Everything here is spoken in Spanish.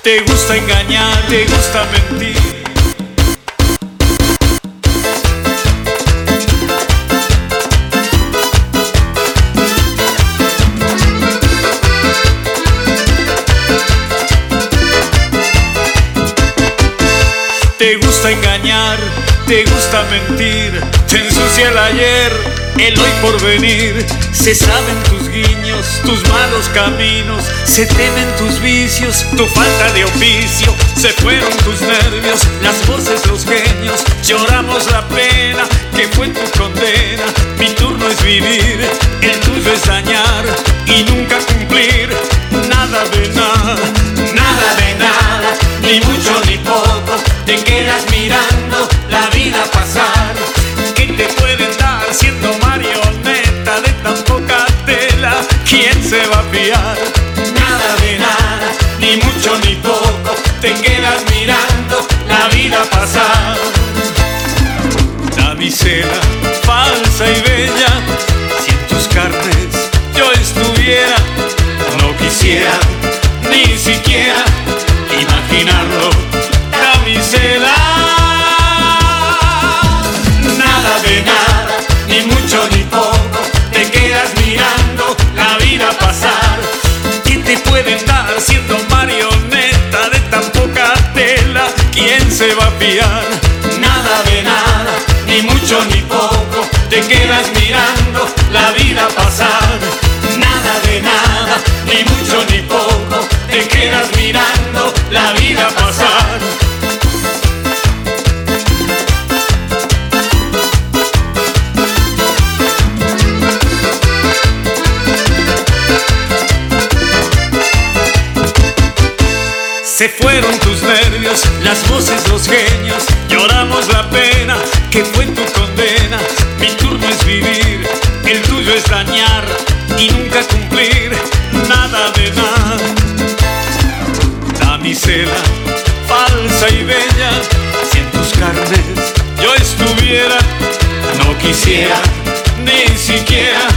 Te gusta engañar, te gusta mentir. Te gusta engañar, te gusta mentir. Te ensucia el ayer, el hoy por venir. Se saben tus guiños, tus malos caminos. Se temen tus vicios, tu falta de oficio. Se fueron tus nervios, las voces, los genios. Lloramos la pena que fue tu condena. Mi turno es vivir, el tuyo es dañar y nunca cumplir. Nada de nada, Nada de nada, ni mucho ni poco. Te quedas mirando la vida pasar. ¿qué te pueden dar siendo marioneta de tan poca tela? ¿Quién se va a fiar? Nada de nada, ni mucho ni poco. Te quedas mirando la vida pasar. Damisela, falsa y bella, si en tus carnes yo estuviera, no quisiera ni siquiera imaginarlo. Damisela, Nada de nada, ni mucho ni poco. Te quedas mirando la vida pasar. ¿qué te pueden dar siendo marioneta de tan poca tela? ¿Quién se va a fiar? Nada de nada, ni mucho ni poco. Te quedas mirando la vida pasar. Nada de nada, ni mucho ni poco. Te quedas mirando la vida pasar. Se fueron tus nervios, las voces, los genios. Lloramos la pena que fue tu condena. Mi turno es vivir, el tuyo es dañar y nunca cumplir. Nada de nada. Damisela, falsa y bella, si en tus carnes yo estuviera, no quisiera ni siquiera